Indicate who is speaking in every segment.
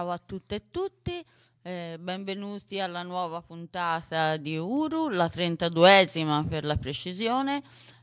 Speaker 1: Ciao a tutte e tutti, benvenuti alla nuova puntata di Uru, la 32esima per la precisione.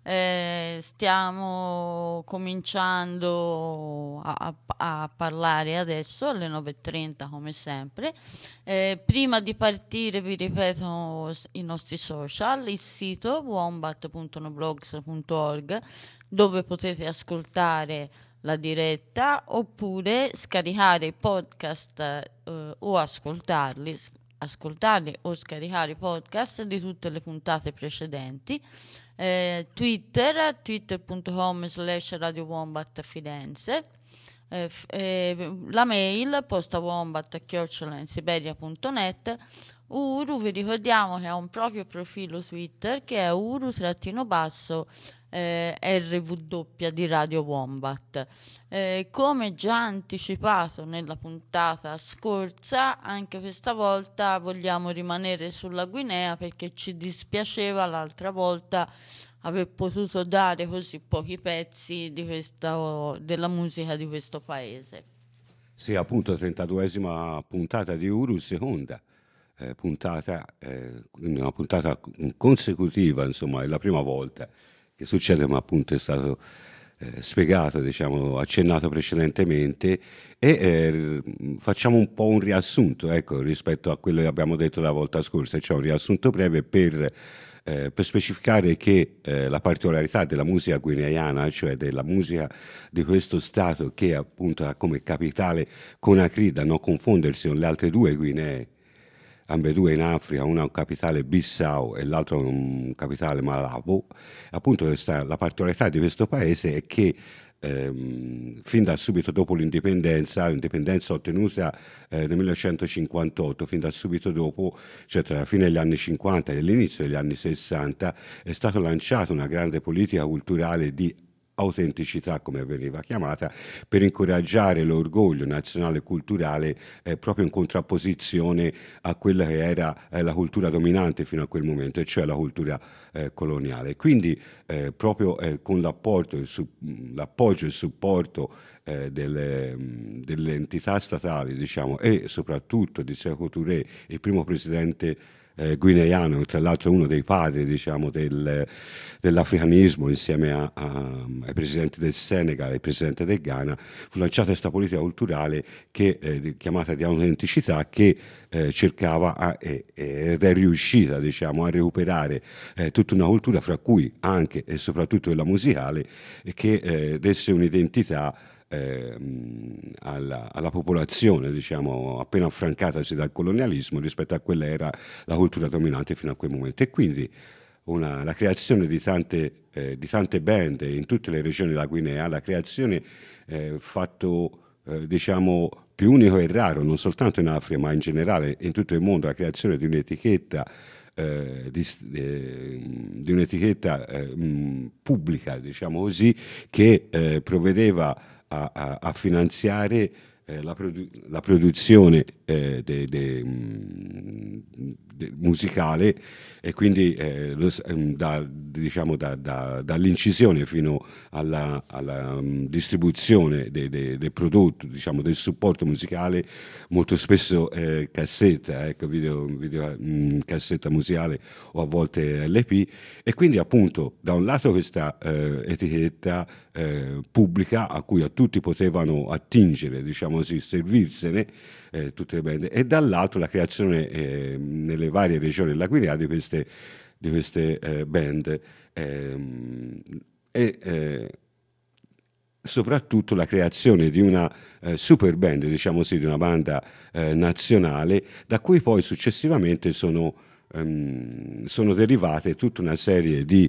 Speaker 1: Stiamo cominciando a parlare adesso alle 9:30 come sempre. Prima di partire vi ripeto i nostri social, il sito wombat.noblogs.org dove potete ascoltare la diretta oppure scaricare i podcast o ascoltarli o scaricare i podcast di tutte le puntate precedenti. Twitter.com/Radio Wombat Firenze. La mail postawombat@insiberia.net. Uru, vi ricordiamo che ha un proprio profilo Twitter che è uru-basso RW di Radio Wombat. Come già anticipato nella puntata scorsa, anche questa volta vogliamo rimanere sulla Guinea perché ci dispiaceva l'altra volta aver potuto dare così pochi pezzi della musica di questo paese.
Speaker 2: Sì, appunto, 32esima puntata di Uru, seconda puntata, quindi una puntata consecutiva, insomma, è la prima volta che succede, ma appunto è stato spiegato, diciamo, accennato precedentemente e facciamo un po' un riassunto, ecco, rispetto a quello che abbiamo detto la volta scorsa, cioè un riassunto breve per specificare che la particolarità della musica guineana, cioè della musica di questo stato che appunto ha come capitale Conakry, da non confondersi con le altre due Guinee, ambedue in Africa, una un capitale Bissau e l'altro un capitale Malabo. Appunto la particolarità di questo paese è che fin da subito dopo l'indipendenza ottenuta nel 1958, fin da subito dopo, cioè tra la fine degli anni 50 e l'inizio degli anni 60, è stata lanciata una grande politica culturale di autenticità, come veniva chiamata, per incoraggiare l'orgoglio nazionale e culturale proprio in contrapposizione a quella che era la cultura dominante fino a quel momento, e cioè la cultura coloniale. Quindi proprio con l'appoggio e il supporto delle entità statali, diciamo, e soprattutto di Sékou Touré, il primo presidente guineano, tra l'altro uno dei padri, diciamo, dell'africanismo, insieme ai presidenti del Senegal e al presidente del Ghana, fu lanciata questa politica culturale chiamata di autenticità, che cercava ed è riuscita, diciamo, a recuperare tutta una cultura, fra cui anche e soprattutto quella musicale, che desse un'identità alla popolazione, diciamo, appena affrancatasi dal colonialismo rispetto a quella era la cultura dominante fino a quel momento. E quindi la creazione di tante band in tutte le regioni della Guinea, la creazione fatto diciamo più unico e raro, non soltanto in Africa ma in generale in tutto il mondo, la creazione di un'etichetta di un'etichetta pubblica, diciamo così, che provvedeva a finanziare la produzione musicale, e quindi diciamo, dall'incisione fino alla distribuzione del prodotto, diciamo, del supporto musicale, molto spesso cassetta, ecco, video cassetta musicale o a volte LP. E quindi appunto da un lato questa etichetta pubblica a cui a tutti potevano attingere, diciamo così, servirsene tutte le band, e dall'altro la creazione nelle varie regioni della Guinea di queste band e soprattutto la creazione di una super band, diciamo così, di una banda nazionale, da cui poi successivamente sono derivate tutta una serie di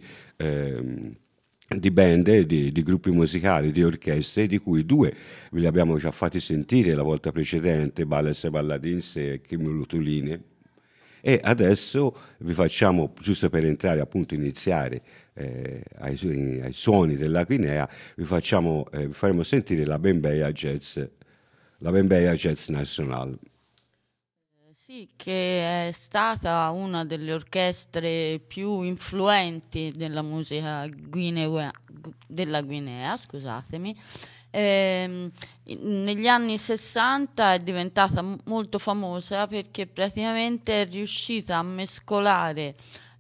Speaker 2: band, di gruppi musicali, di orchestre, di cui due ve li abbiamo già fatti sentire la volta precedente, Balles e Balladins e Kim Lutuline. E adesso vi facciamo, giusto per entrare, appunto, iniziare ai suoni della Guinea, vi faremo sentire la Bembeya Jazz National.
Speaker 1: Sì, che è stata una delle orchestre più influenti della musica della Guinea, scusatemi, Negli anni 60 è diventata molto famosa perché praticamente è riuscita a mescolare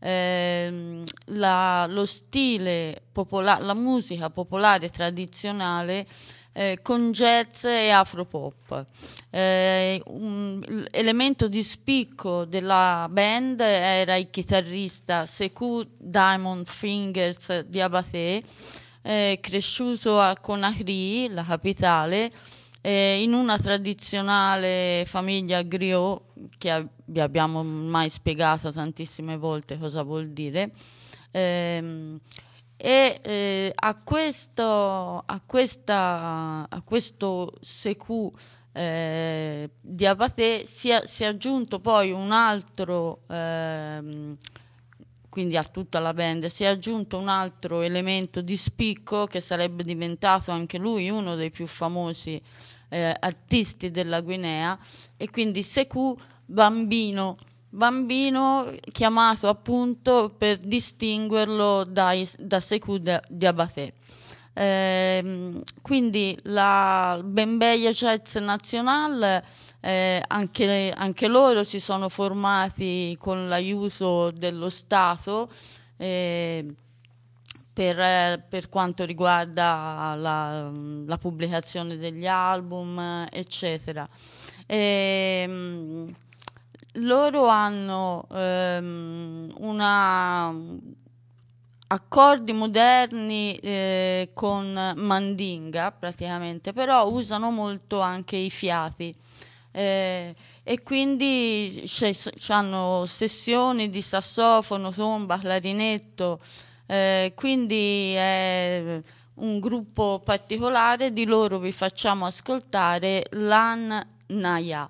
Speaker 1: lo stile popolare, la musica popolare tradizionale con jazz e afropop. Un elemento di spicco della band era il chitarrista Sekou Diamond Fingers Diabaté, cresciuto a Conakry, la capitale, in una tradizionale famiglia griot, che vi abbiamo mai spiegato tantissime volte cosa vuol dire. A questo Sekou Diabaté si è aggiunto poi un altro, quindi a tutta la band si è aggiunto un altro elemento di spicco che sarebbe diventato anche lui uno dei più famosi artisti della Guinea, e quindi Sekou Bambino, chiamato appunto per distinguerlo da Sekou Diabaté. Quindi la Bembeya Jazz National, anche loro si sono formati con l'aiuto dello Stato per quanto riguarda la pubblicazione degli album, eccetera. Loro hanno accordi moderni con mandinga praticamente, però usano molto anche i fiati, e quindi hanno sessioni di sassofono, tromba, clarinetto, quindi è un gruppo particolare. Di loro vi facciamo ascoltare Lan Naya.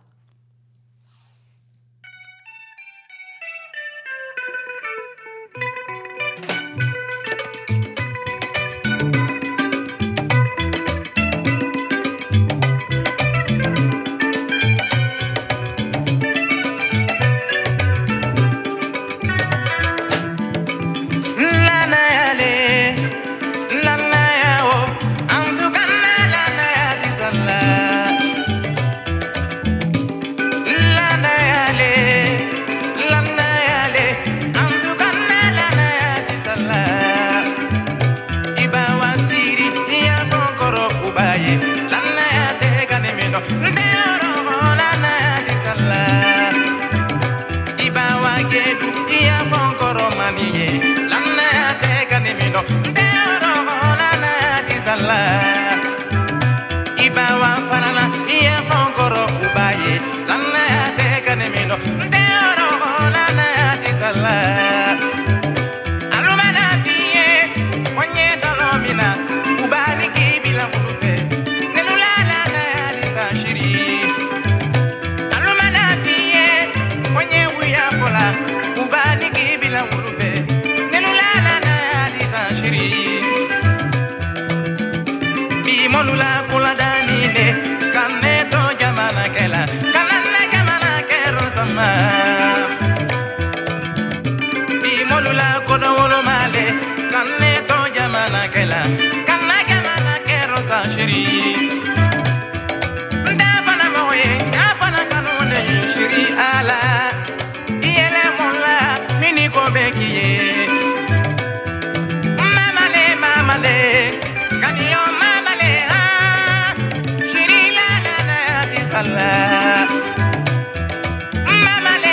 Speaker 3: Mama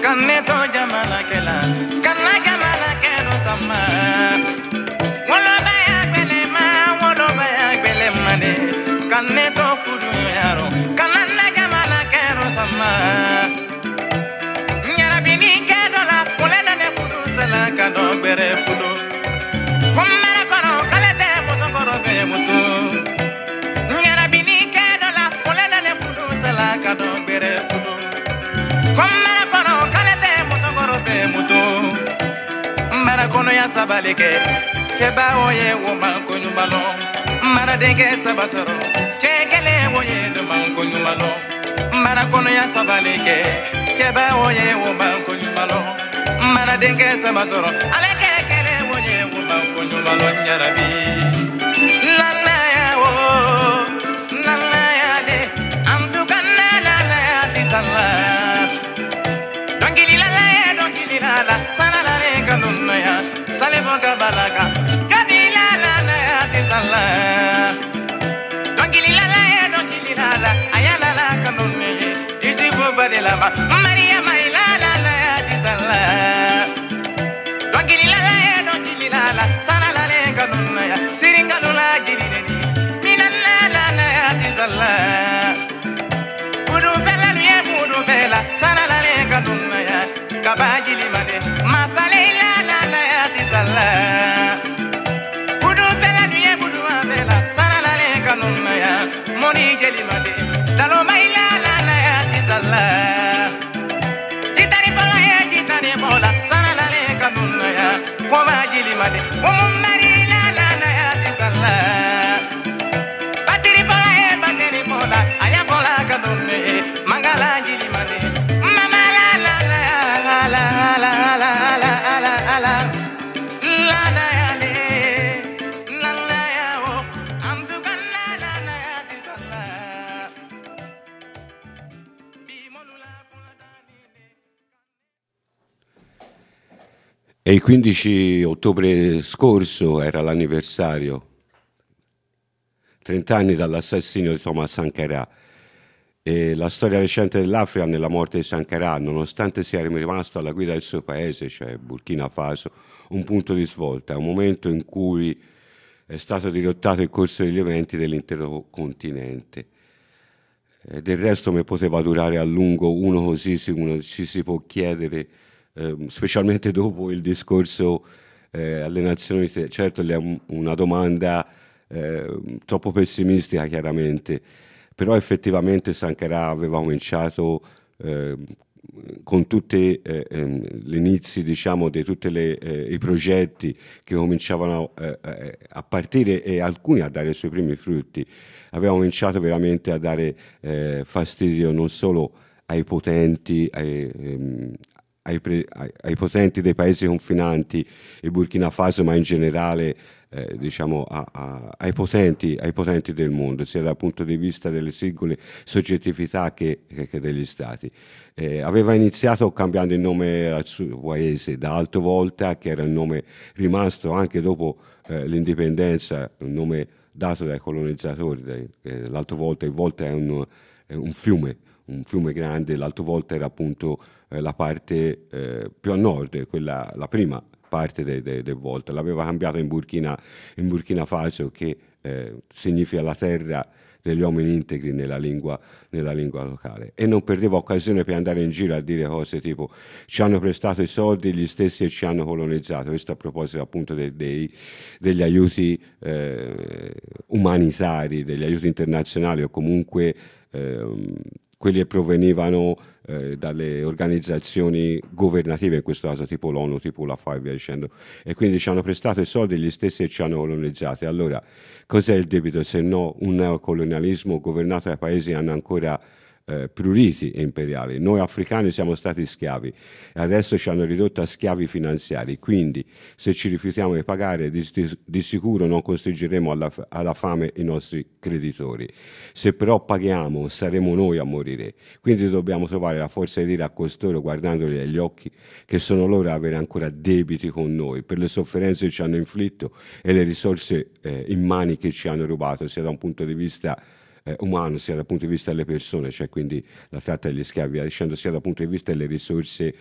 Speaker 3: Kaneto jamana kela, kana jamana kero sama. Wolo baya belema, wolo baya belema de. Kaneto fudu yaro, kanana jamana kero sama. Nyarabini kero la, mulena ne fudu sala kado bere fudu. Kumere kono kalete musongoro fe mutu. Nyarabini kero la, mulena ne fudu sala kado bere fudu. Kumere kono kalete musongoro fe mutu. Mbara kono ya sabalike, keba oye woman konyumalo. Mbara denge sabasoro, chekele oye duman konyumalo. Mbara kono ya sabalike, keba oye woman konyumalo. Mbara denge sabasoro, aleke kele oye woman konyumalo nyarabi. Nana ya wo, nana ya de, amtukana nana ya tisala. Dongili lala, sana la re kanunna ya, salefo kabalaka. Kabila lala ya tisala. Dongili lala, ayala la kanunna ya, isi fufa de lama. Maria maila lala ya tisala. Dongili lala, sana la re kanunna ya, siringa lula jirine ni. Minan lala ya tisala. Budu fela, sana la re kanunna ya. Kabajili made, masale la ya tisala. Budu fela nuye budu fela, sana la le kanunna ya. Moni jeli made, talo maila la ya tisala. Jitani bola, sana la le kanunna ya. Koma jili made, mari la ya tisala. Batiri bola, aya bola kanunna ya. Mangala jili made.
Speaker 2: E il 15 ottobre scorso era l'anniversario, 30 anni dall'assassinio di Thomas Sankara. E la storia recente dell'Africa nella morte di Sankara, nonostante sia rimasto alla guida del suo paese, cioè Burkina Faso, un punto di svolta, un momento in cui è stato dirottato il corso degli eventi dell'intero continente. E del resto mi poteva durare a lungo, uno così ci si può chiedere, specialmente dopo il discorso alle Nazioni Unite. Certo, è una domanda troppo pessimistica, chiaramente, però effettivamente Sankara aveva cominciato con tutti gli inizi, diciamo, di tutti i progetti che cominciavano a partire e alcuni a dare i suoi primi frutti. Aveva cominciato veramente a dare fastidio non solo ai potenti, ai potenti dei paesi confinanti, il Burkina Faso, ma in generale diciamo ai potenti del mondo, sia dal punto di vista delle singole soggettività che degli stati. Aveva iniziato cambiando il nome al suo paese da Alto Volta, che era il nome rimasto anche dopo l'indipendenza, un nome dato dai colonizzatori. L'Alto Volta, il Volta è un fiume grande. L'Alto Volta era appunto la parte più a nord, la prima parte del Volta. L'aveva cambiato in Burkina Faso, che significa la terra degli uomini integri nella lingua locale, e non perdeva occasione per andare in giro a dire cose tipo: ci hanno prestato i soldi gli stessi e ci hanno colonizzato. Questo a proposito appunto degli aiuti umanitari, degli aiuti internazionali, o comunque quelli che provenivano dalle organizzazioni governative, in questo caso tipo l'ONU, tipo la FAO e via dicendo, e quindi ci hanno prestato i soldi gli stessi e ci hanno colonizzato. Allora, cos'è il debito se no un neocolonialismo governato da paesi che hanno ancora pruriti e imperiali? Noi africani siamo stati schiavi e adesso ci hanno ridotto a schiavi finanziari, quindi se ci rifiutiamo di pagare di sicuro non costringeremo alla fame i nostri creditori. Se però paghiamo saremo noi a morire, quindi dobbiamo trovare la forza di dire a costoro, guardandoli negli occhi, che sono loro ad avere ancora debiti con noi per le sofferenze che ci hanno inflitto e le risorse in mani che ci hanno rubato, sia da un punto di vista umano, sia dal punto di vista delle persone, cioè quindi la tratta degli schiavi, via dicendo, sia dal punto di vista delle risorse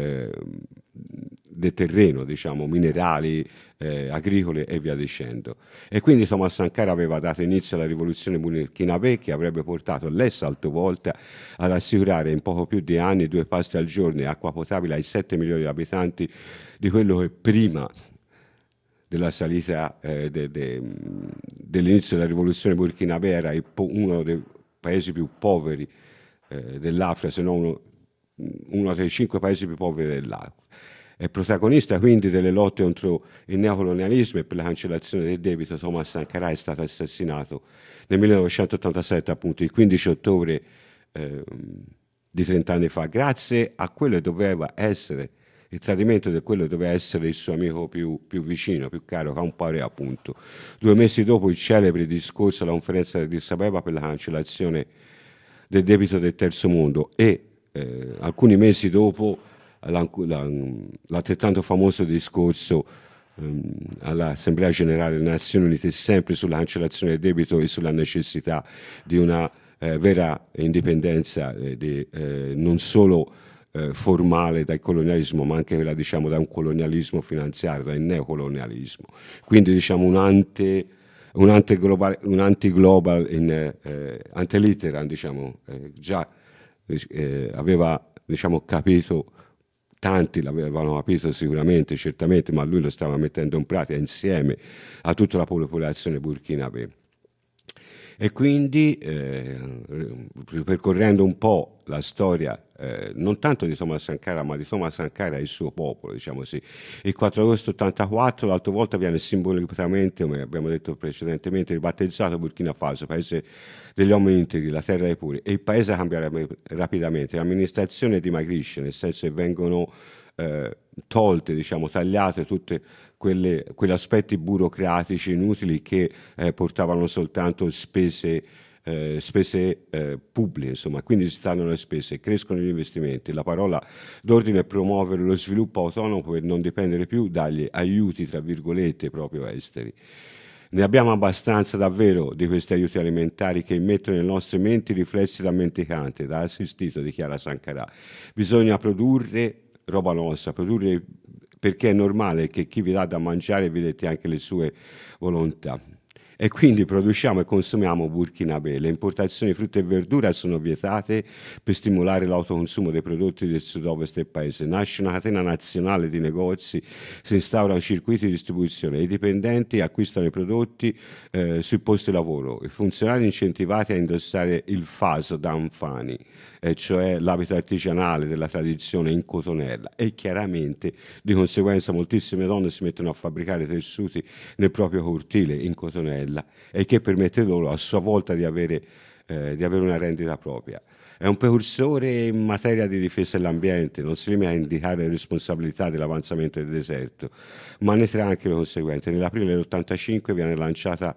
Speaker 2: del terreno, diciamo, minerali, agricole e via dicendo. E quindi Thomas Sankara aveva dato inizio alla rivoluzione burkinabè, che avrebbe portato l'ex altovolta ad assicurare in poco più di anni 2 pasti al giorno e acqua potabile ai 7 milioni di abitanti di quello che prima della salita dell'inizio della rivoluzione burkinabè era uno dei paesi più poveri dell'Africa, se non uno dei 5 paesi più poveri dell'Africa. È protagonista quindi delle lotte contro il neocolonialismo e per la cancellazione del debito. Thomas Sankara è stato assassinato nel 1987, appunto il 15 ottobre di 30 anni fa, grazie a quello che doveva essere il tradimento di quello che doveva essere il suo amico più vicino, più caro, Compaoré, appunto. 2 mesi dopo il celebre discorso alla conferenza di Addis Abeba per la cancellazione del debito del terzo mondo e alcuni mesi dopo l'altrettanto famoso discorso all'Assemblea Generale delle Nazioni Unite, sempre sulla cancellazione del debito e sulla necessità di una vera indipendenza non solo formale dal colonialismo, ma anche quella, diciamo, da un colonialismo finanziario, dal neocolonialismo. Quindi, diciamo, un anti-global antelitteram, diciamo, già aveva, diciamo, capito. Tanti l'avevano capito sicuramente, certamente, ma lui lo stava mettendo in pratica insieme a tutta la popolazione burkinabè. E quindi, percorrendo un po' la storia, non tanto di Thomas Sankara, ma di Thomas Sankara e il suo popolo, diciamo così. Il 4 agosto 1984 l'altra volta viene simbolicamente, come abbiamo detto precedentemente, ribattezzato Burkina Faso, paese degli uomini integri, la terra dei puri, e il paese cambia rapidamente. L'amministrazione dimagrisce, nel senso che vengono tolte, diciamo, tagliate tutte quegli aspetti burocratici inutili che portavano soltanto spese pubbliche, insomma, quindi si tagliano le spese, crescono gli investimenti. La parola d'ordine è promuovere lo sviluppo autonomo per non dipendere più dagli aiuti, tra virgolette, proprio esteri. Ne abbiamo abbastanza davvero di questi aiuti alimentari che immettono nelle nostre menti riflessi rammenticanti, da assistito, dichiara Sankara. Bisogna produrre roba nostra, produrre, perché è normale che chi vi dà da mangiare vi detti anche le sue volontà. E quindi produciamo e consumiamo burkinabè. Le importazioni di frutta e verdura sono vietate per stimolare l'autoconsumo dei prodotti del sud-ovest del paese. Nasce una catena nazionale di negozi, si instaurano circuiti di distribuzione, i dipendenti acquistano i prodotti sui posti di lavoro, i funzionari incentivati a indossare il faso d'Anfani, cioè l'abito artigianale della tradizione in cotonella, e chiaramente di conseguenza moltissime donne si mettono a fabbricare tessuti nel proprio cortile in cotonella, e che permette loro a sua volta di avere una rendita propria. È un precursore in materia di difesa dell'ambiente, non si limita a indicare le responsabilità dell'avanzamento del deserto, ma ne trae anche le conseguenze. Nell'aprile dell'85 viene lanciata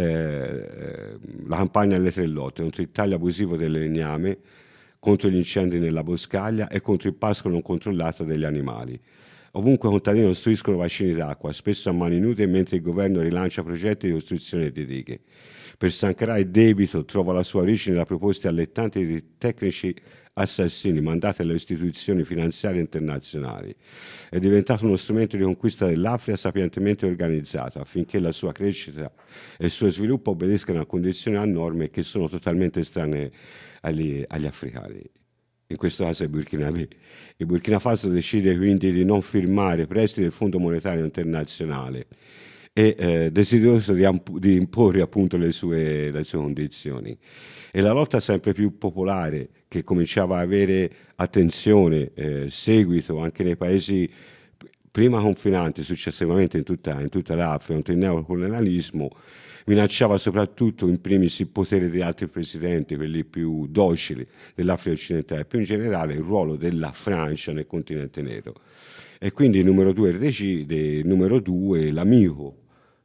Speaker 2: la campagna delle 3 lotte contro il taglio abusivo del legname, contro gli incendi nella boscaglia e contro il pascolo non controllato degli animali. Ovunque contadini costruiscono bacini d'acqua, spesso a mani nude, mentre il governo rilancia progetti di costruzione di dighe. Per Sankara il debito trova la sua origine da proposte allettanti di tecnici assassini mandati alle istituzioni finanziarie internazionali. È diventato uno strumento di conquista dell'Africa sapientemente organizzato affinché la sua crescita e il suo sviluppo obbediscano a condizioni e a norme che sono totalmente estranee agli africani. In questo caso è Burkinabè. Il Burkina Faso decide quindi di non firmare prestiti del Fondo Monetario Internazionale e desideroso di imporre appunto le sue condizioni. E la lotta sempre più popolare, che cominciava a avere attenzione, seguito anche nei paesi prima confinanti, successivamente in tutta l'Africa, contro il neocolonialismo, minacciava soprattutto in primis il potere di altri presidenti, quelli più docili dell'Africa occidentale, e più in generale il ruolo della Francia nel continente nero. E quindi il numero 2 decide, il numero 2 l'amico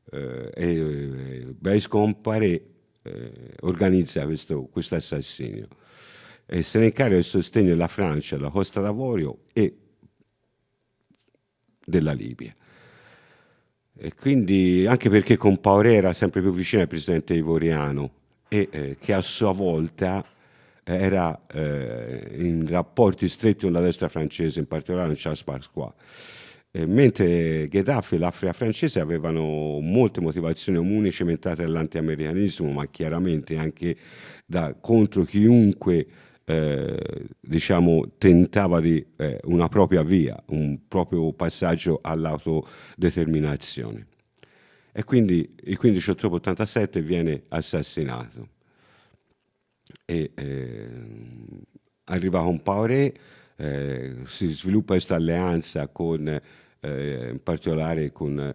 Speaker 2: Blaise Compaoré organizza questo assassinio e se ne incarica il sostegno della Francia, della Costa d'Avorio e della Libia. E quindi, anche perché Compaoré era sempre più vicino al presidente ivoriano e che a sua volta era in rapporti stretti con la destra francese, in particolare con Charles Pasqua. Mentre Gheddafi e l'Africa francese avevano molte motivazioni comuni cimentate dall'anti-americanismo, ma chiaramente anche contro chiunque diciamo, tentava di una propria via, un proprio passaggio all'autodeterminazione. E quindi il 15 ottobre 87 viene assassinato. E arriva Compaoré, si sviluppa questa alleanza con in particolare con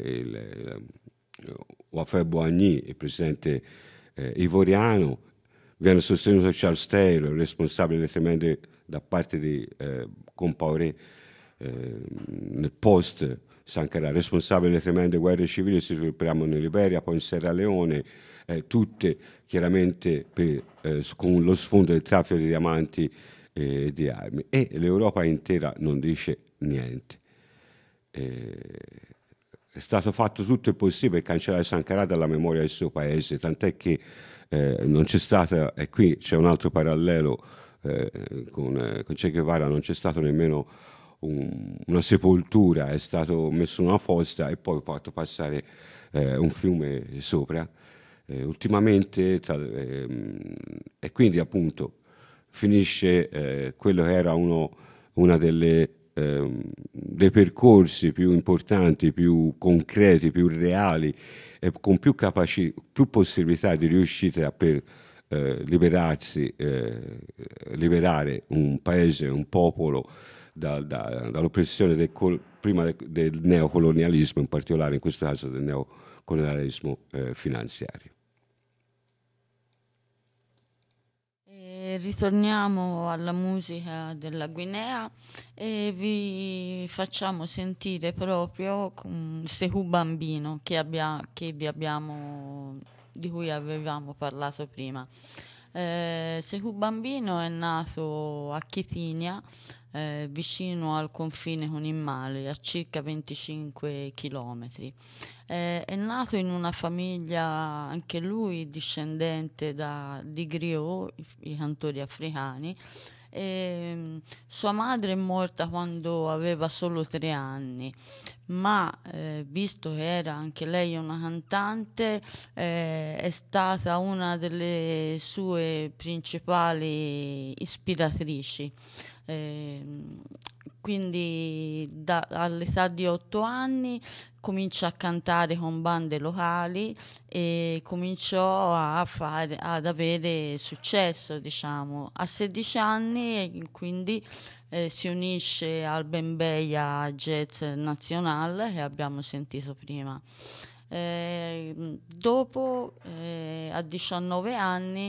Speaker 2: Ouafet Boigny, il presidente ivoriano. Viene sostenuto Charles Taylor, responsabile tremende da parte di Compaoré nel post Sankara, responsabile delle tremende guerre civili che si svilupperanno in Liberia, poi in Sierra Leone, tutte chiaramente con lo sfondo del traffico di diamanti e di armi. E l'Europa intera non dice niente. È stato fatto tutto il possibile per cancellare Sankara dalla memoria del suo paese, tant'è che non c'è stata, e qui c'è un altro parallelo con Che Guevara, non c'è stato nemmeno una sepoltura, è stato messo una fossa e poi fatto passare un fiume sopra. Ultimamente, e quindi appunto finisce quello che era una dei percorsi più importanti, più concreti, più reali e con più possibilità di riuscita per liberare un paese, un popolo dall'oppressione prima del neocolonialismo, in particolare in questo caso del neocolonialismo finanziario.
Speaker 1: Ritorniamo alla musica della Guinea e vi facciamo sentire proprio Sekou Bambino di cui avevamo parlato prima. Sekou Bambino è nato a Chitinia, vicino al confine con il Mali, a circa 25 chilometri. È nato in una famiglia, anche lui discendente di griot, i cantori africani. Sua madre è morta quando aveva solo 3 anni, ma visto che era anche lei una cantante, è stata una delle sue principali ispiratrici. Quindi all'età di 8 anni comincia a cantare con bande locali e cominciò ad avere successo, diciamo. A 16 anni quindi si unisce al Bembeya Jazz National che abbiamo sentito prima. Dopo, a 19 anni,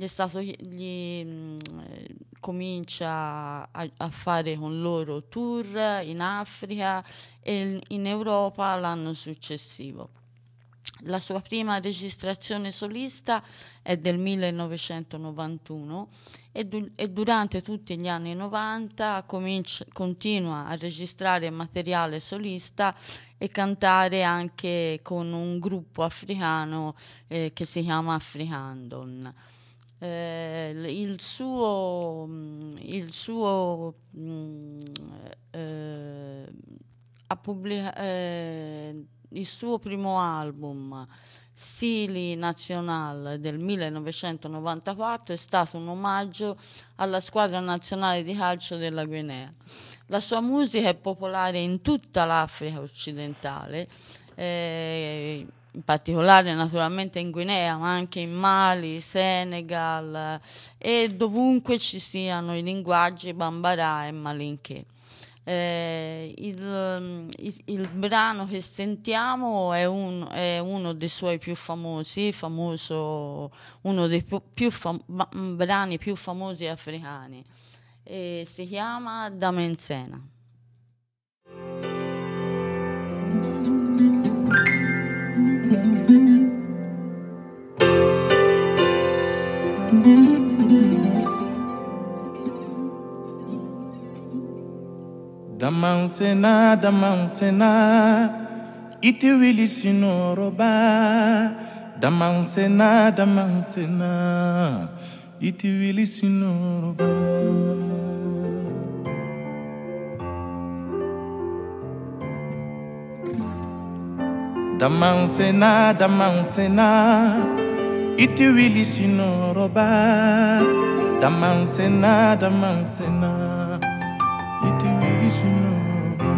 Speaker 1: comincia a fare con loro tour in Africa e in Europa l'anno successivo. La sua prima registrazione solista è del 1991 e durante tutti gli anni 90 continua a registrare materiale solista e cantare anche con un gruppo africano che si chiama Africandon. Il suo primo album, Sili National del 1994, è stato un omaggio alla squadra nazionale di calcio della Guinea. La sua musica è popolare in tutta l'Africa occidentale, in particolare naturalmente in Guinea, ma anche in Mali, Senegal e dovunque ci siano i linguaggi Bambara e Malinké. Il brano che sentiamo è uno dei suoi più famosi, uno dei brani più famosi africani, e si chiama Damensena.
Speaker 3: Damansena, iti wili sinoroba. damansena iti wili sinoroba damansena iti wili sinoroba damansena iti wili sinoroba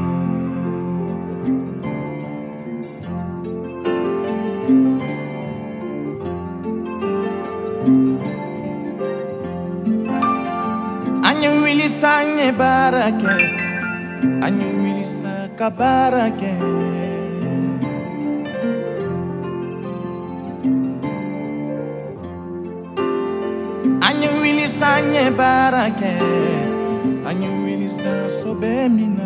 Speaker 3: Anyu wili sanye barake Anyu wili saka barake Anyu wili sanye barake Anyu wili sa sobe mina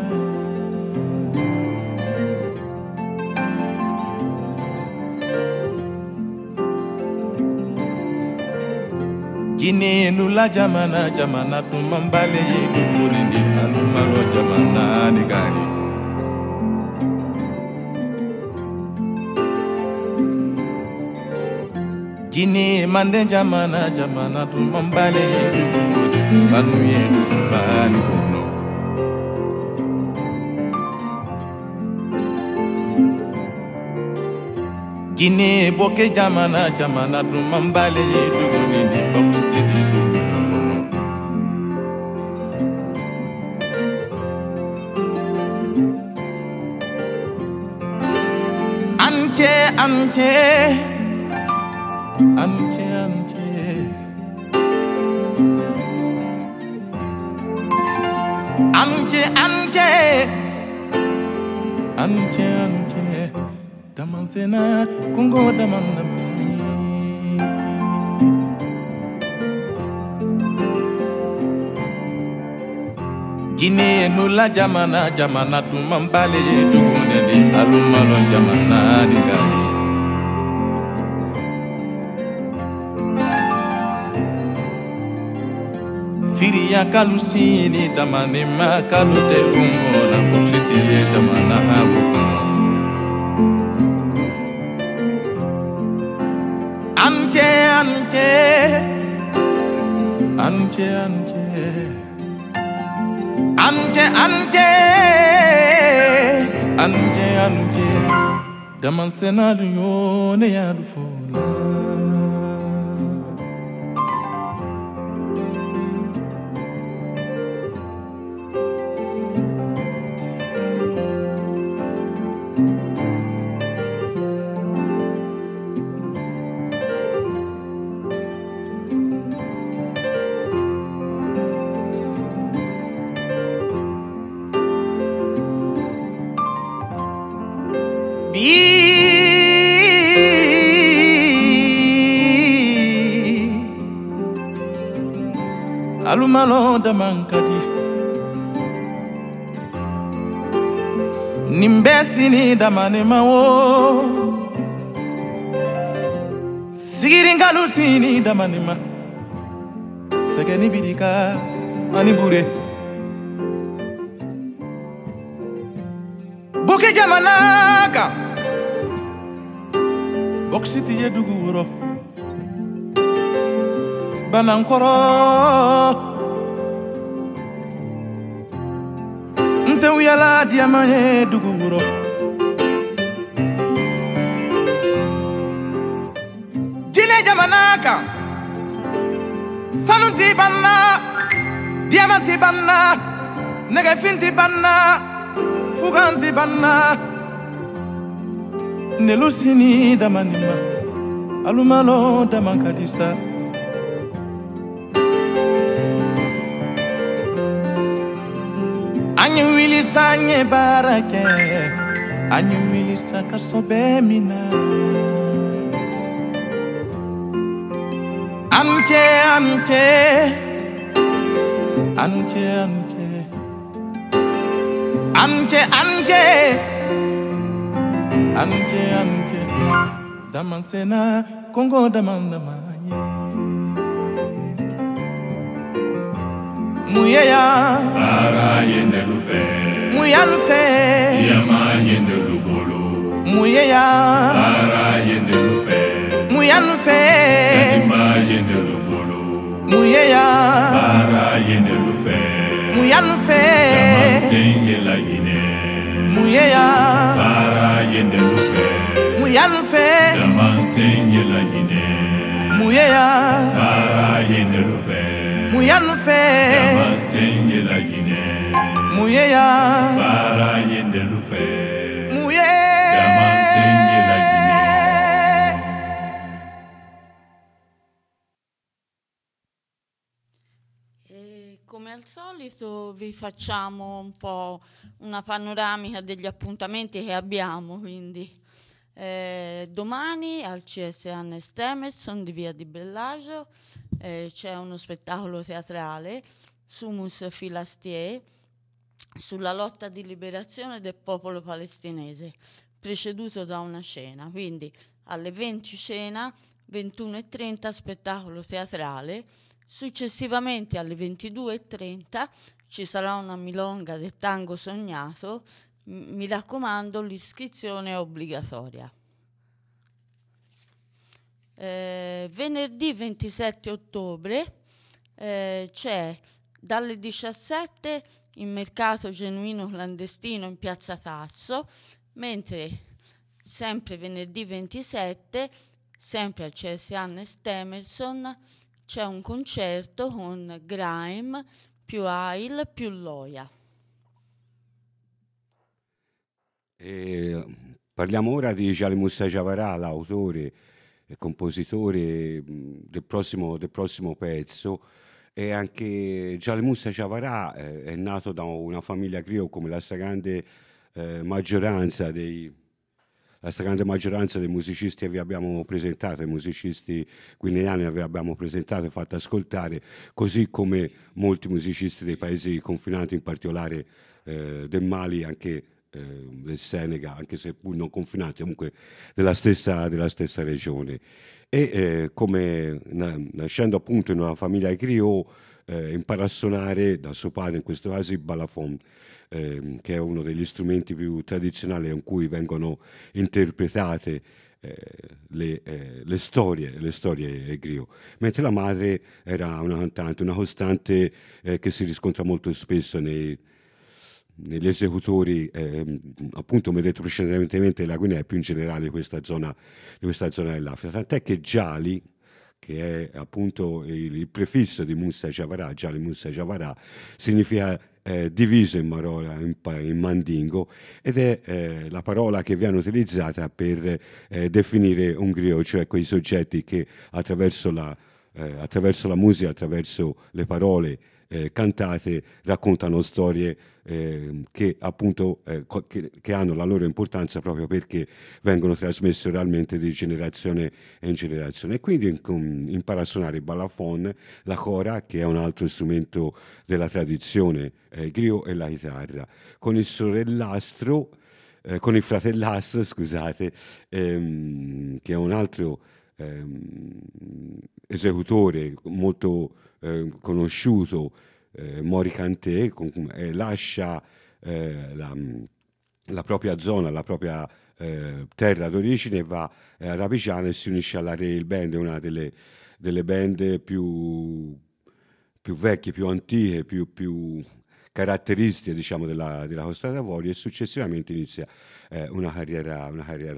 Speaker 3: Gine nula jamana tumambale yedu kurindi alumalo jamana nigani Gine mande jamana tumambale yedu kurindi sanu yedu bani kono Gine boke jamana tumambale yedu kurindi Anche damansena Congo damandama Gine nula jamana tumambale yedu kurindi alumalo jamana nigani Firia kalusini damane makalute Congo na pochiti damana hawo Anje damansena luyone ya lufula Alumalo damankadi Nimbesini damane mawo Sigiringalusini damane ma Segeni bidika anibure Buke jamanaka Boksiti yeduguro Banankoro Nte uyala diamane duguro Jine jamanaka Sanunti banna Diamanti banna Negefinti banna Fuganti banna Nelusini damanima Alumalo damankadisa Anyu wili sanye barake Anyu wili saka sobe mina Anje damansena Congo damandama Muyeya
Speaker 4: Para yende lufe
Speaker 3: Muya lufe
Speaker 4: Yama yende lubolo
Speaker 3: Muyeya
Speaker 4: Para yende lufe
Speaker 3: fe
Speaker 4: Sanima yendelu bolo
Speaker 3: muyeya
Speaker 4: Bara yendelu fe
Speaker 3: muyanu fe
Speaker 4: Jaman yela yine
Speaker 3: muyeya
Speaker 4: Bara yendelu fe
Speaker 3: muyanu fe
Speaker 4: Jaman yela yine
Speaker 3: muyeya
Speaker 4: Bara yendelu fe
Speaker 3: muyanu fe
Speaker 4: Jaman yela yine
Speaker 3: muyeya
Speaker 4: Bara yendelu fe
Speaker 3: muye
Speaker 4: Jaman yela yine
Speaker 1: Come al solito vi facciamo un po' una panoramica degli appuntamenti che abbiamo, quindi domani al CS Ernest Emerson di Via di Bellagio c'è uno spettacolo teatrale, Sumus Philastier, sulla lotta di liberazione del popolo palestinese, preceduto da una cena, quindi alle 20 cena, 21:30 spettacolo teatrale. Successivamente alle 22:30 ci sarà una milonga del tango sognato. Mi raccomando, l'iscrizione è obbligatoria. Venerdì 27 ottobre c'è dalle 17 il mercato genuino clandestino in Piazza Tasso, mentre sempre venerdì 27, sempre al CS Ernest Emerson, c'è un concerto con Grime più Ail più Loya.
Speaker 2: Parliamo ora di Jali Moussa Javarà, l'autore e compositore del prossimo pezzo. E anche Jali Moussa Javarà è nato da una famiglia griot, come la stragrande maggioranza dei musicisti che vi abbiamo presentato, i musicisti guineani che vi abbiamo presentato e fatto ascoltare, così come molti musicisti dei paesi confinanti, in particolare del Mali, anche del Senegal, anche se pur non confinanti, comunque della stessa regione. E come nascendo appunto in una famiglia griot, impara a suonare da suo padre, in questo caso il balafon, che è uno degli strumenti più tradizionali in cui vengono interpretate le storie griot, mentre la madre era una cantante, una costante che si riscontra molto spesso negli esecutori, appunto come detto precedentemente, della Guinea e più in generale di questa zona dell'Africa, tant'è che Jali, che è appunto il prefisso di Moussa Javarà, Jali Moussa Javarà, significa diviso in mandingo, ed è la parola che viene utilizzata per definire un griot, cioè quei soggetti che attraverso la musica, attraverso le parole cantate, raccontano storie che appunto che hanno la loro importanza proprio perché vengono trasmesse oralmente di generazione in generazione. E quindi impara a suonare il balafon, la cora, che è un altro strumento della tradizione griot, e la chitarra. Con il fratellastro, scusate, che è un altro esecutore molto conosciuto, Mori Kanté, lascia la propria zona, la propria terra d'origine, e va ad Abidjan e si unisce alla Rail Band, una delle band più vecchie, più antiche, più caratteristiche, diciamo, della Costa d'Avorio, e successivamente inizia una carriera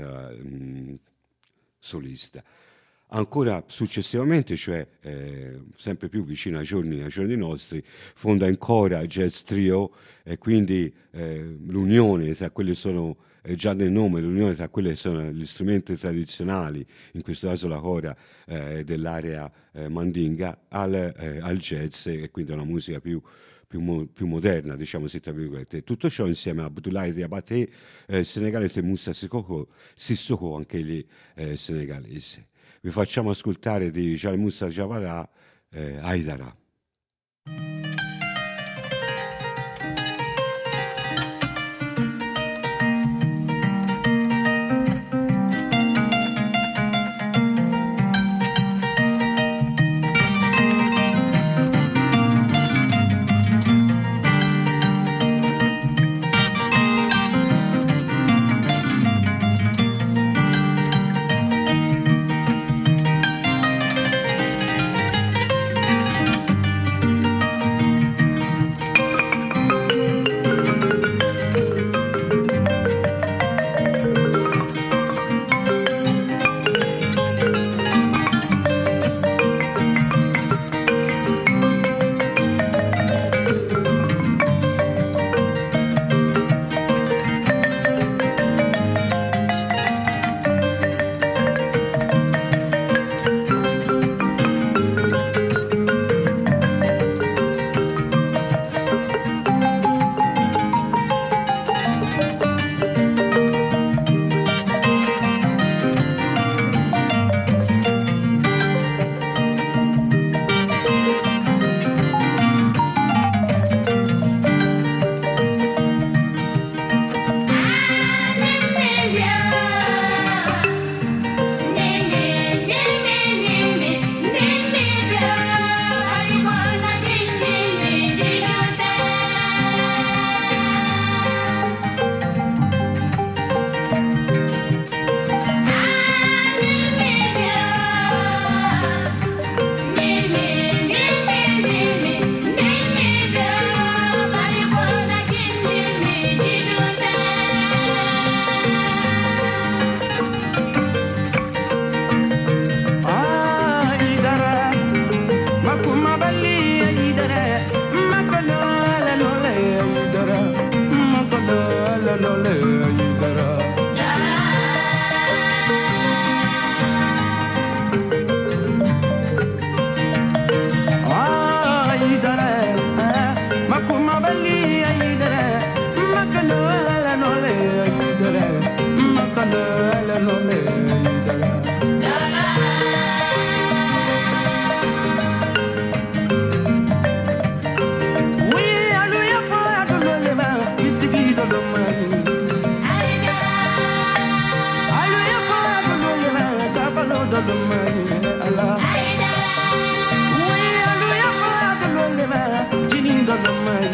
Speaker 2: solista. Ancora successivamente, cioè sempre più vicino ai giorni nostri, fonda Ancora Jazz Trio, e quindi l'unione tra quelle sono già nel nome, l'unione tra quelle sono gli strumenti tradizionali, in questo caso la cora dell'area mandinga, al jazz, e quindi una musica più moderna, diciamo, tra virgolette. Tutto ciò insieme a Abdoulaye Diabaté, senegalese, Moussa Sissoko, anche egli senegalese. Vi facciamo ascoltare di Jali Moussa Javarà, Haidara.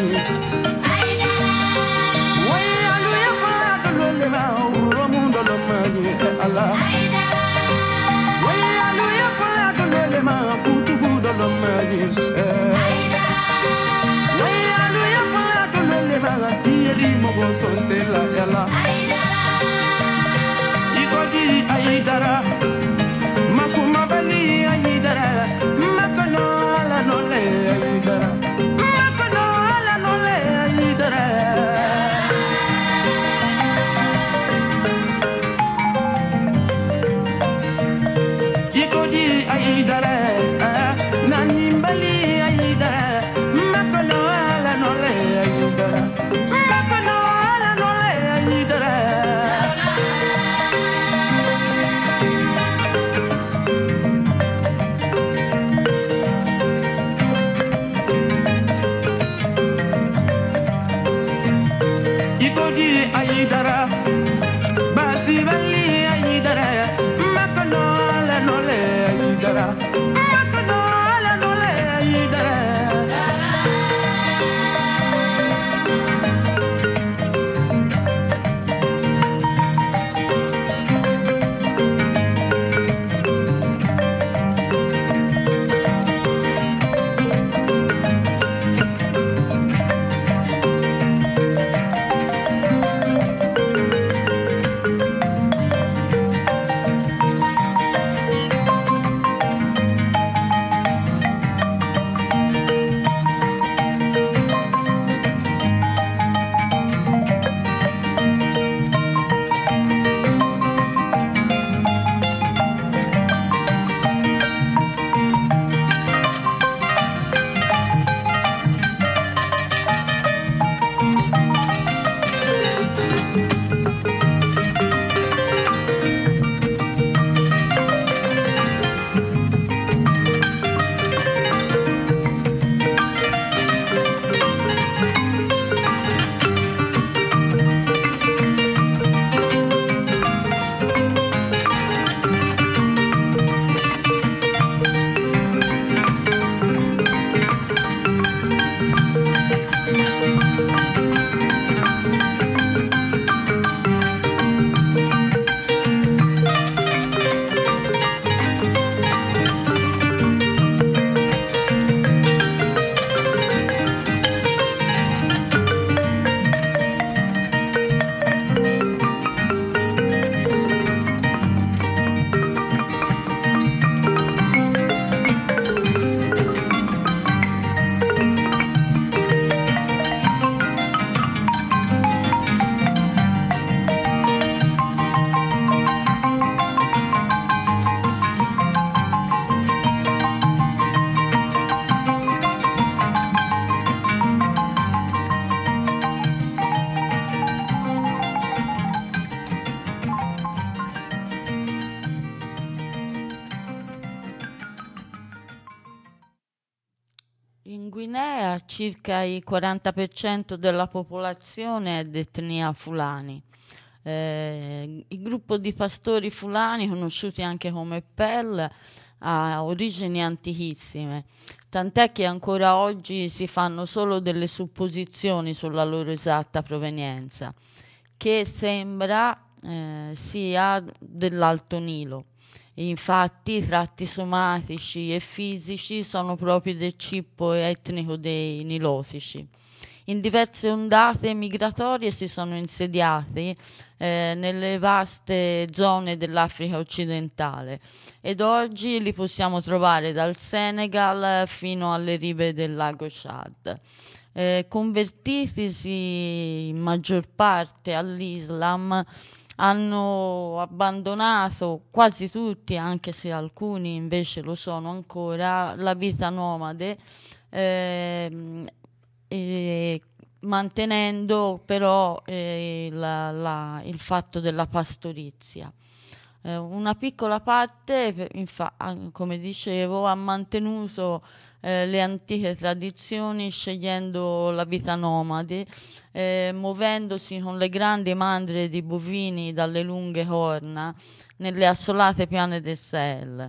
Speaker 1: In Guinea circa il 40% della popolazione è d'etnia Fulani. Il gruppo di pastori Fulani, conosciuti anche come Pel, ha origini antichissime, tant'è che ancora oggi si fanno solo delle supposizioni sulla loro esatta provenienza, che sembra sia dell'Alto Nilo. Infatti i tratti somatici e fisici sono propri del cippo etnico dei nilosici. In diverse ondate migratorie si sono insediati nelle vaste zone dell'Africa occidentale ed oggi li possiamo trovare dal Senegal fino alle rive del lago Chad. Convertitisi in maggior parte all'Islam, hanno abbandonato quasi tutti, anche se alcuni invece lo sono ancora, la vita nomade, mantenendo però il fatto della pastorizia. Una piccola parte, come dicevo, ha mantenuto le antiche tradizioni scegliendo la vita nomade, muovendosi con le grandi mandrie di bovini dalle lunghe corna nelle assolate piane del Sahel,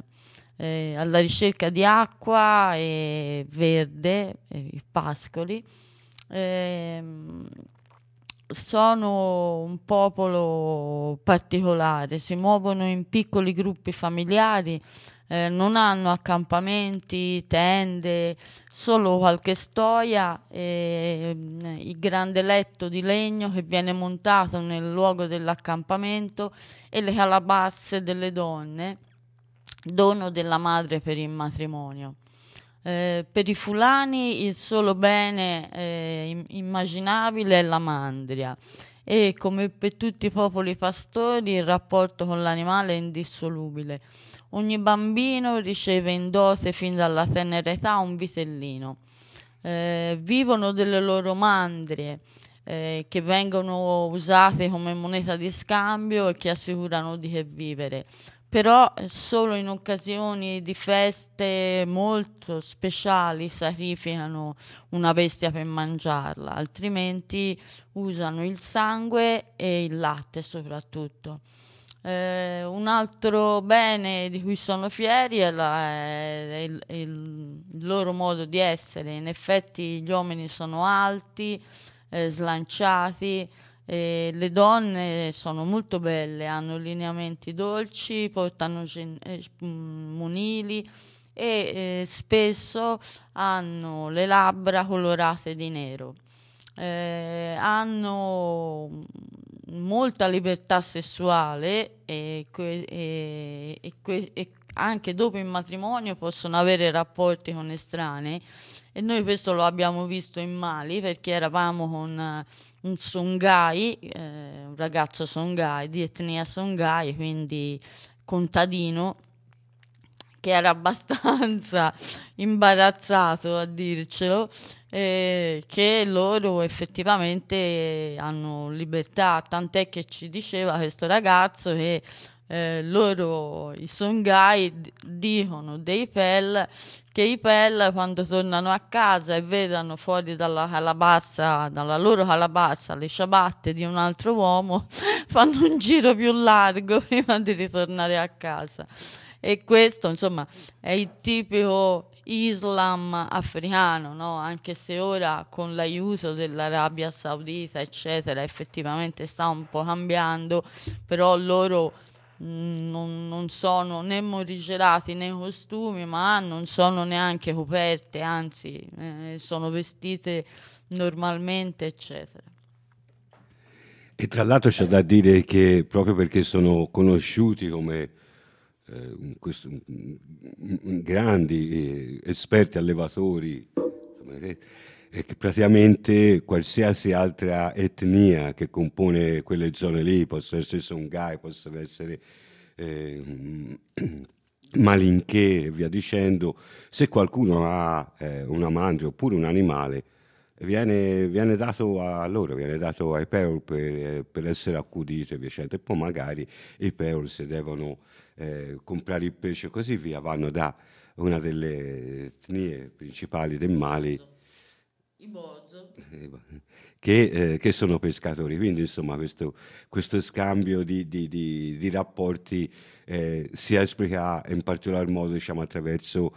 Speaker 1: alla ricerca di acqua e verde, pascoli, sono un popolo particolare, si muovono in piccoli gruppi familiari, non hanno accampamenti, tende, solo qualche stoia e il grande letto di legno che viene montato nel luogo dell'accampamento e le calabasse delle donne, dono della madre per il matrimonio. Per i fulani il solo bene immaginabile è la mandria e come per tutti i popoli pastori il rapporto con l'animale è indissolubile. Ogni bambino riceve in dote fin dalla tenera età un vitellino. Vivono delle loro mandrie che vengono usate come moneta di scambio e che assicurano di che vivere. Però solo in occasioni di feste molto speciali sacrificano una bestia per mangiarla, altrimenti usano il sangue e il latte soprattutto. Un altro bene di cui sono fieri è il loro modo di essere. In effetti gli uomini sono alti, slanciati, le donne sono molto belle, hanno lineamenti dolci, portano monili e spesso hanno le labbra colorate di nero. Hanno molta libertà sessuale e anche dopo il matrimonio possono avere rapporti con estranei, e noi questo lo abbiamo visto in Mali perché eravamo con un Songhai, un ragazzo Songhai di etnia Songhai, quindi contadino, che era abbastanza imbarazzato a dircelo, che loro effettivamente hanno libertà, tant'è che ci diceva questo ragazzo che loro, i Songhai, dicono dei Pel, che i Pel quando tornano a casa e vedano fuori dalla loro calabassa le ciabatte di un altro uomo, fanno un giro più largo prima di ritornare a casa. E questo, insomma, è il tipico Islam africano, no? Anche se ora con l'aiuto dell'Arabia Saudita, eccetera, effettivamente sta un po' cambiando, però loro non sono né morigerati nei costumi, ma non sono neanche coperte, anzi sono vestite normalmente, eccetera.
Speaker 2: E tra l'altro c'è da dire che proprio perché sono conosciuti come grandi esperti allevatori, e che praticamente qualsiasi altra etnia che compone quelle zone lì, possono essere Songhai, possono essere Malinché e via dicendo, se qualcuno ha una mandria oppure un animale, viene dato a loro, viene dato ai Peul per essere accudito e via dicendo. E poi magari i Peul, se devono comprare il pesce e così via, vanno da una delle etnie principali del Mali,
Speaker 1: I Bozo.
Speaker 2: che sono pescatori. Quindi insomma questo scambio di rapporti si esplica in particolar modo, diciamo, attraverso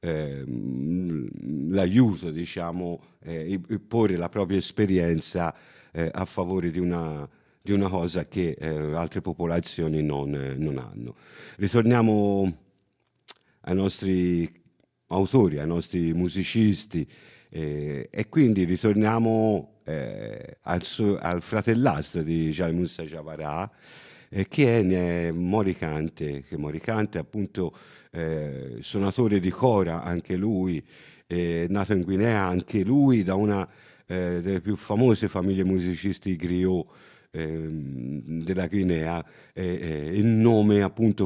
Speaker 2: l'aiuto, diciamo, porre la propria esperienza a favore di una cosa che altre popolazioni non hanno. Ritorniamo ai nostri autori, ai nostri musicisti, e quindi ritorniamo al fratellastro di Jal Moussa Jawara, che è Moricante, appunto suonatore di cora anche lui, nato in Guinea anche lui da una delle più famose famiglie musicisti griot della Guinea. Il nome appunto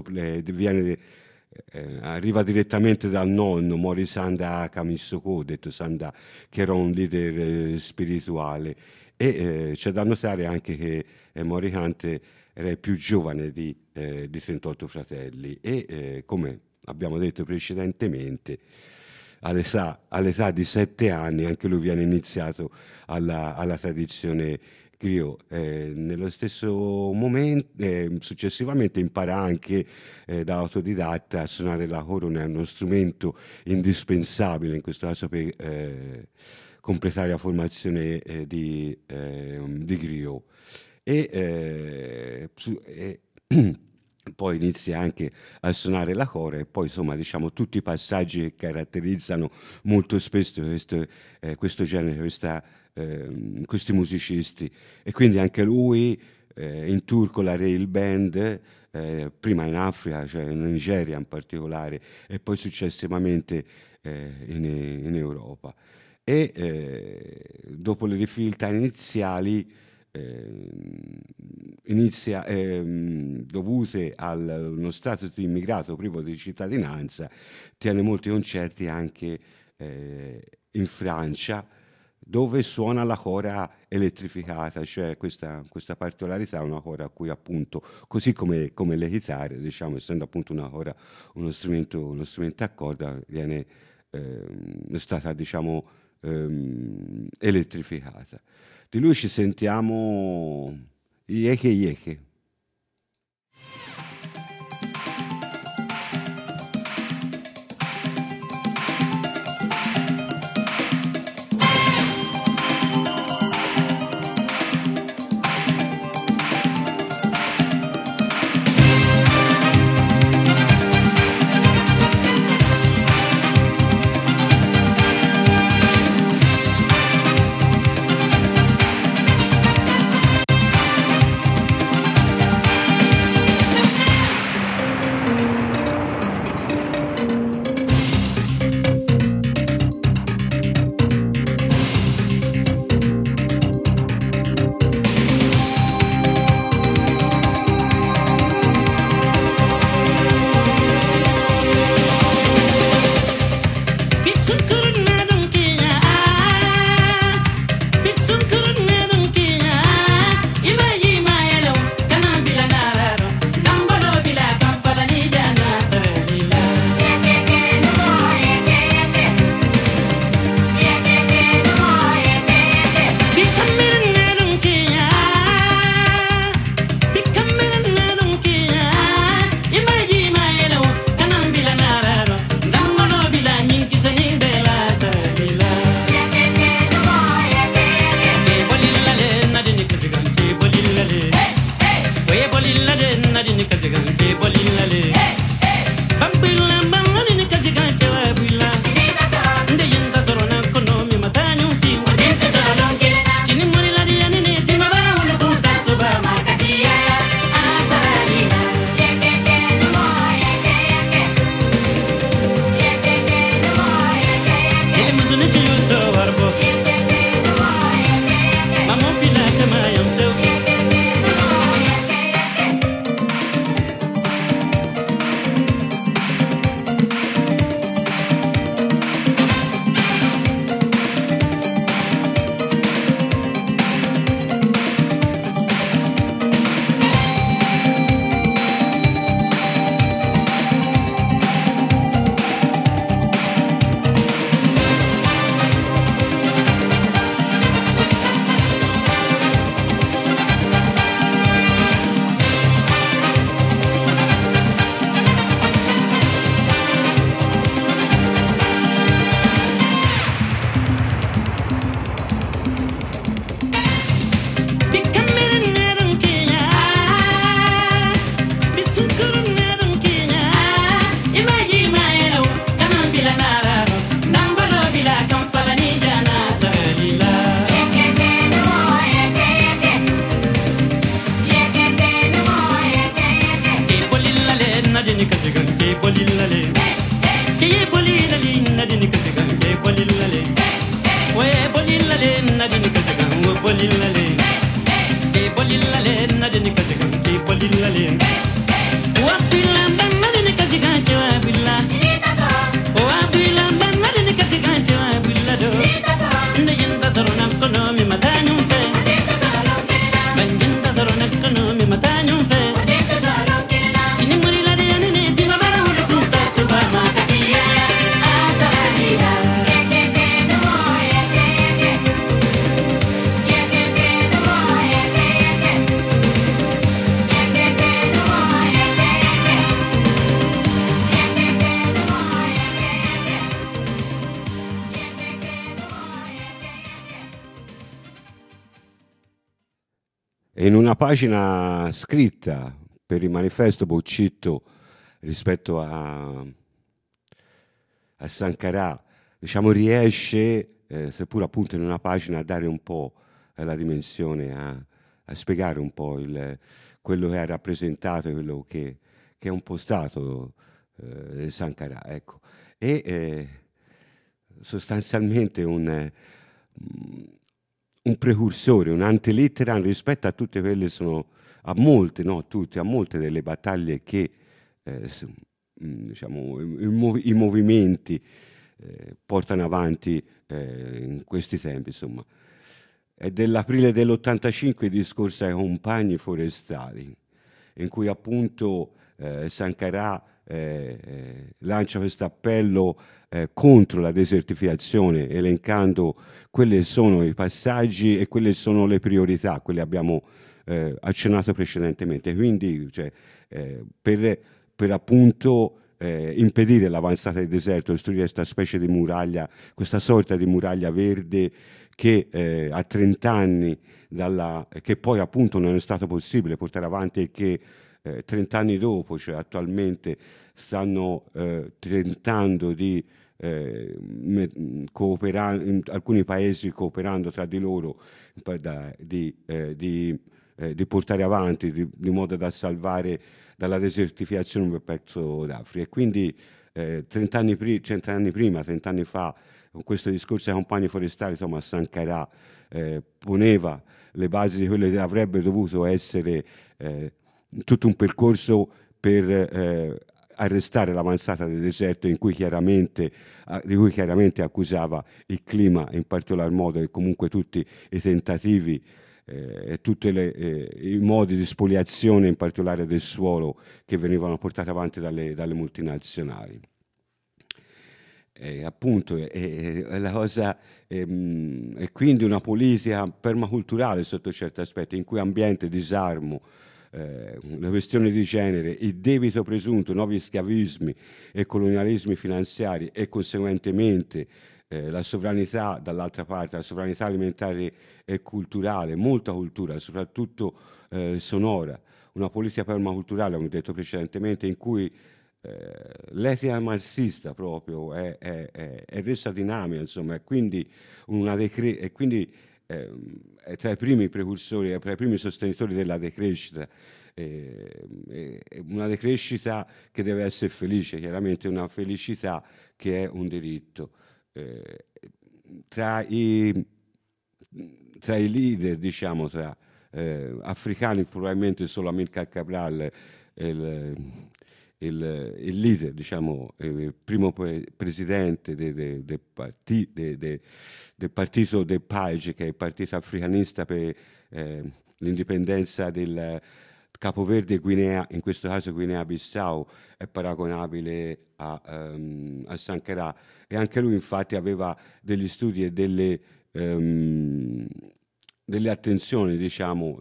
Speaker 2: arriva direttamente dal nonno Mori Sanda Kamissoko, detto Sanda, che era un leader spirituale, e c'è da notare anche che Moricante era il più giovane di 38 fratelli e come abbiamo detto precedentemente, all'età di 7 anni anche lui viene iniziato alla tradizione griot. Nello stesso momento, successivamente impara anche da autodidatta a suonare la corona, uno strumento indispensabile in questo caso per completare la formazione di griot. E poi inizia anche a suonare la cora e poi insomma diciamo tutti i passaggi che caratterizzano molto spesso questo genere, questi musicisti, e quindi anche lui in tour con la Rail Band, prima in Africa, cioè in Nigeria in particolare, e poi successivamente in Europa. E dopo le difficoltà iniziali dovute a uno status di immigrato privo di cittadinanza, tiene molti concerti anche in Francia, dove suona la cora elettrificata, cioè questa particolarità, una cora a cui appunto, così come le chitarre, diciamo, essendo appunto una cora uno strumento a corda, è stata diciamo elettrificata. Di lui ci sentiamo Yeke Yeke. E in una pagina scritta per il manifesto Boccitto rispetto a Sankara, diciamo, riesce, seppur appunto in una pagina, a dare un po' la dimensione, a spiegare un po' quello che ha rappresentato, quello che è un po' stato Sankara, ecco. E sostanzialmente un precursore, un antelitteram rispetto a tutte quelle a molte delle battaglie che diciamo, i movimenti portano avanti in questi tempi, insomma. È dell'aprile dell'85 il discorso ai compagni forestali, in cui appunto Sankara lancia questo appello contro la desertificazione, elencando quelli sono i passaggi e quelle sono le priorità, quelle abbiamo accennato precedentemente. Quindi, cioè, per appunto impedire l'avanzata del deserto, costruire questa specie di muraglia, questa sorta di muraglia verde che a 30 anni che poi appunto non è stato possibile portare avanti e che 30 anni dopo, cioè attualmente, stanno tentando di cooperare, in alcuni paesi cooperando tra di loro, di portare avanti di modo da salvare dalla desertificazione un pezzo d'Africa. E quindi 30 anni prima, 30 anni fa, con questo discorso ai compagni forestali, Thomas Sankara poneva le basi di quello che avrebbe dovuto essere tutto un percorso per arrestare l'avanzata del deserto, di cui chiaramente accusava il clima in particolar modo, e comunque tutti i tentativi e tutti i modi di spoliazione, in particolare del suolo, che venivano portati avanti dalle multinazionali. Appunto, la cosa è quindi una politica permaculturale sotto certi aspetti, in cui ambiente, disarmo, le questioni di genere, il debito presunto, nuovi schiavismi e colonialismi finanziari, e conseguentemente la sovranità, dall'altra parte, la sovranità alimentare e culturale, molta cultura, soprattutto sonora, una politica permaculturale, come detto precedentemente, in cui l'etica marxista proprio è resa dinamica, insomma, e quindi è tra i primi precursori, tra i primi sostenitori della decrescita, una decrescita che deve essere felice, chiaramente una felicità che è un diritto. Tra i leader, diciamo, africani, probabilmente solo Amilcar Cabral, il leader, diciamo, il primo presidente del partito del PAIG, che è il partito africanista per l'indipendenza del Capoverde e Guinea, in questo caso Guinea-Bissau, è paragonabile a Sankara, e anche lui infatti aveva degli studi e delle attenzioni, diciamo,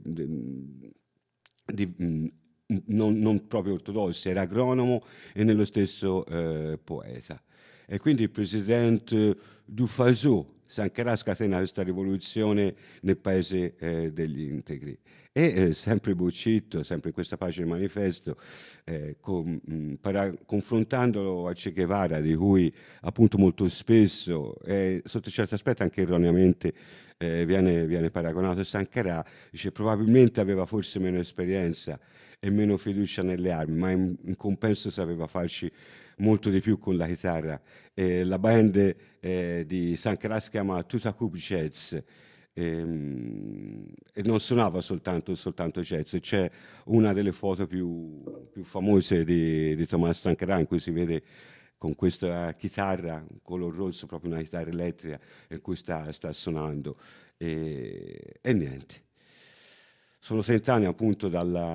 Speaker 2: non proprio ortodossi, era agronomo e nello stesso poeta. E quindi il presidente Dufasot, Sankara, scatena questa rivoluzione nel paese degli integri. E sempre Boccitto, sempre in questa pagina del manifesto, confrontandolo a Che Guevara, di cui appunto molto spesso, sotto certi aspetti anche erroneamente, viene paragonato, Sankara dice probabilmente aveva forse meno esperienza e meno fiducia nelle armi, ma in compenso sapeva farci molto di più con la chitarra. La band di Sankara si chiama Tutakub Jazz, e non suonava soltanto jazz. C'è una delle foto più famose di Thomas Sankara, in cui si vede con questa chitarra, color rosso, proprio una chitarra elettrica, in cui sta suonando. E niente. Sono 30 anni appunto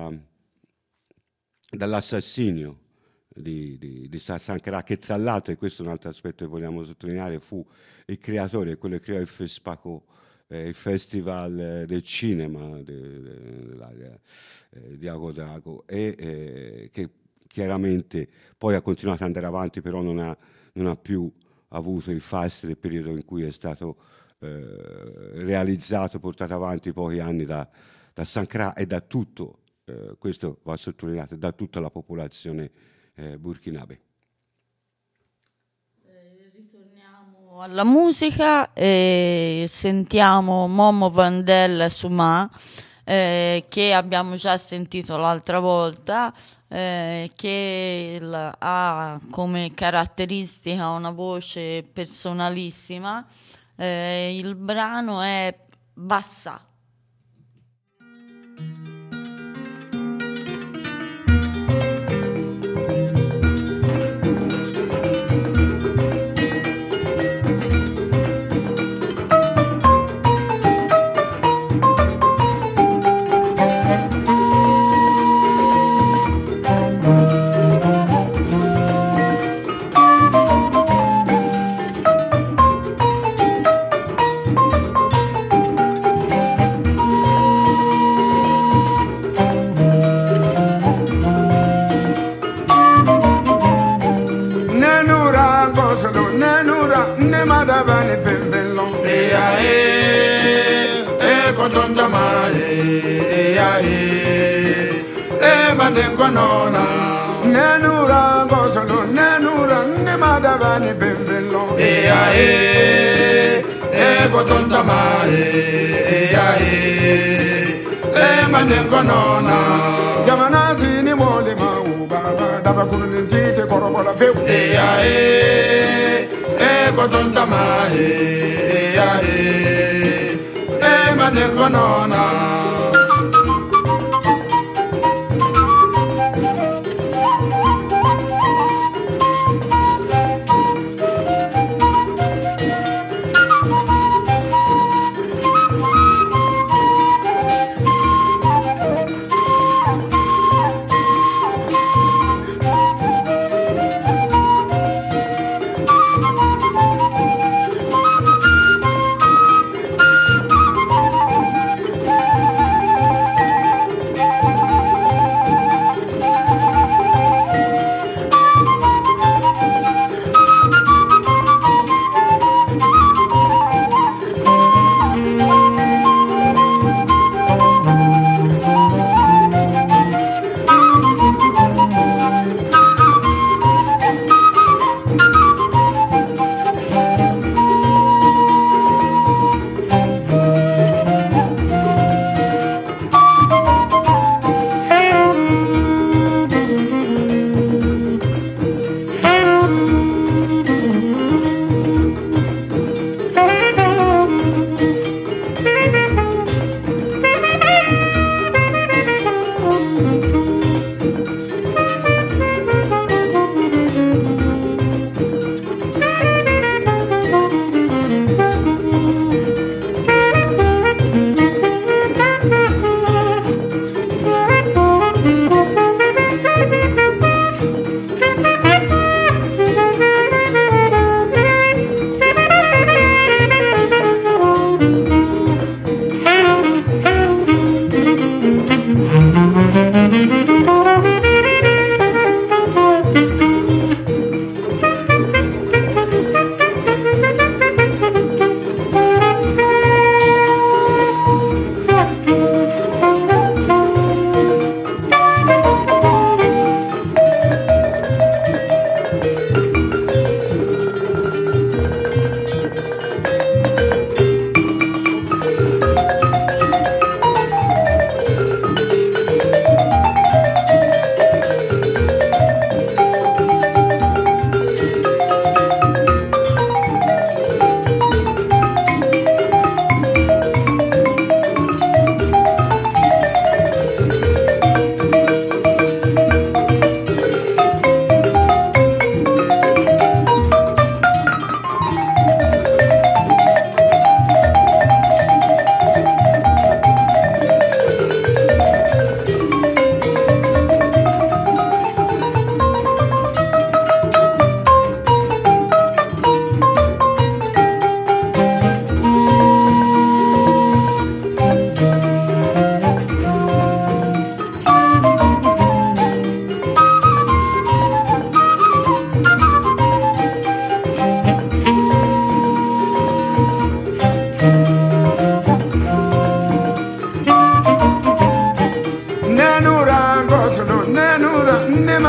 Speaker 2: dall'assassinio di Sankara, che tra l'altro, e questo è un altro aspetto che vogliamo sottolineare, fu il creatore, quello che creò il FESPACO, il Festival del Cinema di Agodago, e che chiaramente poi ha continuato ad andare avanti, però non ha più avuto il fast del periodo in cui è stato realizzato, portato avanti pochi anni da Sankara e da tutto, questo va sottolineato, da tutta la popolazione burkinabe.
Speaker 1: Ritorniamo alla musica e sentiamo Momo Vandel Suma, che abbiamo già sentito l'altra volta, che ha come caratteristica una voce personalissima. Il brano è Bassa.
Speaker 5: Nenura gosolo nenura ne madavani bembello kotonda ma manengonona jamana sini mole ma uba daba kunun tite korobola fe kotonda ma manengonona.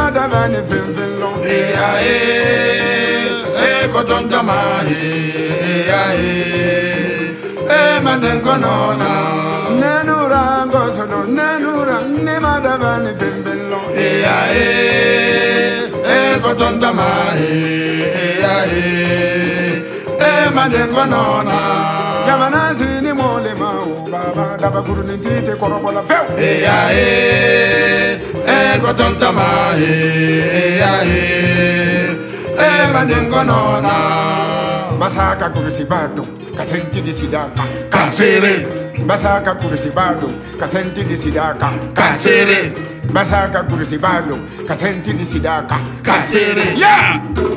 Speaker 5: ma davani fenfello
Speaker 6: Kotonda manengonona
Speaker 5: nenura gosono nenura ne ma davani fenfello
Speaker 6: Kotonda manengonona
Speaker 5: jamana sini mole ma o baba daba kuruni tite korobola few
Speaker 6: Kotonda manengonona
Speaker 5: basaka kurisi bado kasenti di sidaka
Speaker 6: Kasere
Speaker 5: basaka kurisi bado kasenti di sidaka
Speaker 6: Kasere
Speaker 5: basaka kurisi bado kasenti di sidaka
Speaker 6: Kasere
Speaker 5: yeah.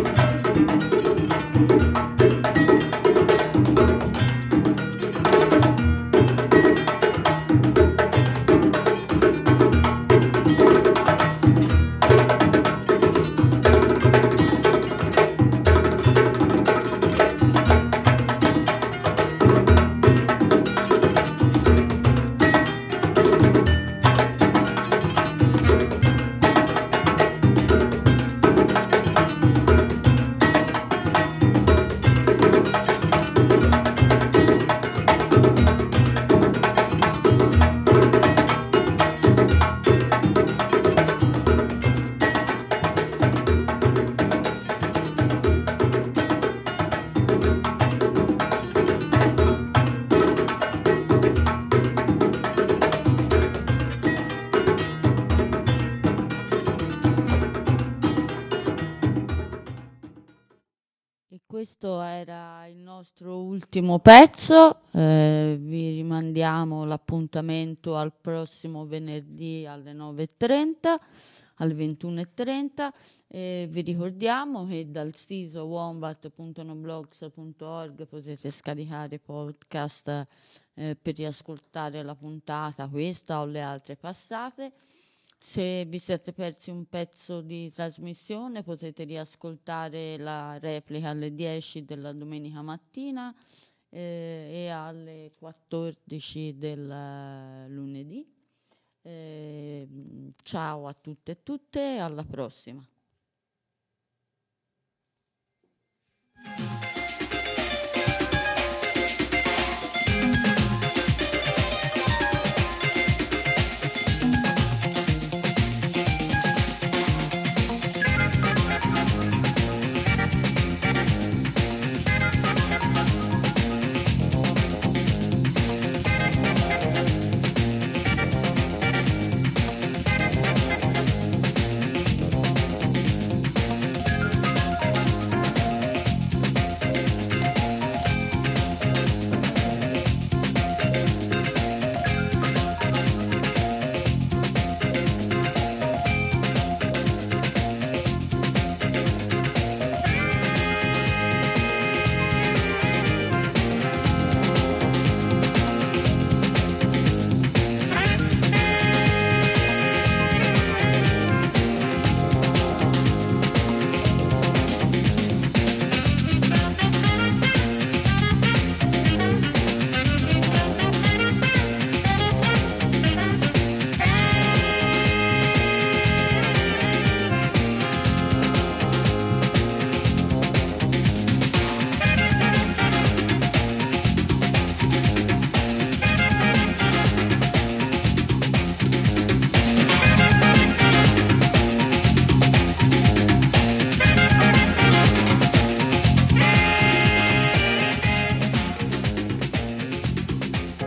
Speaker 1: Questo era il nostro ultimo pezzo, vi rimandiamo l'appuntamento al prossimo venerdì alle 9:30, alle 21:30 e vi ricordiamo che dal sito wombat.noblogs.org potete scaricare podcast per riascoltare la puntata, questa o le altre passate. Se vi siete persi un pezzo di trasmissione potete riascoltare la replica alle 10 della domenica mattina e alle 14 del lunedì. Ciao a tutte e tutte, alla prossima.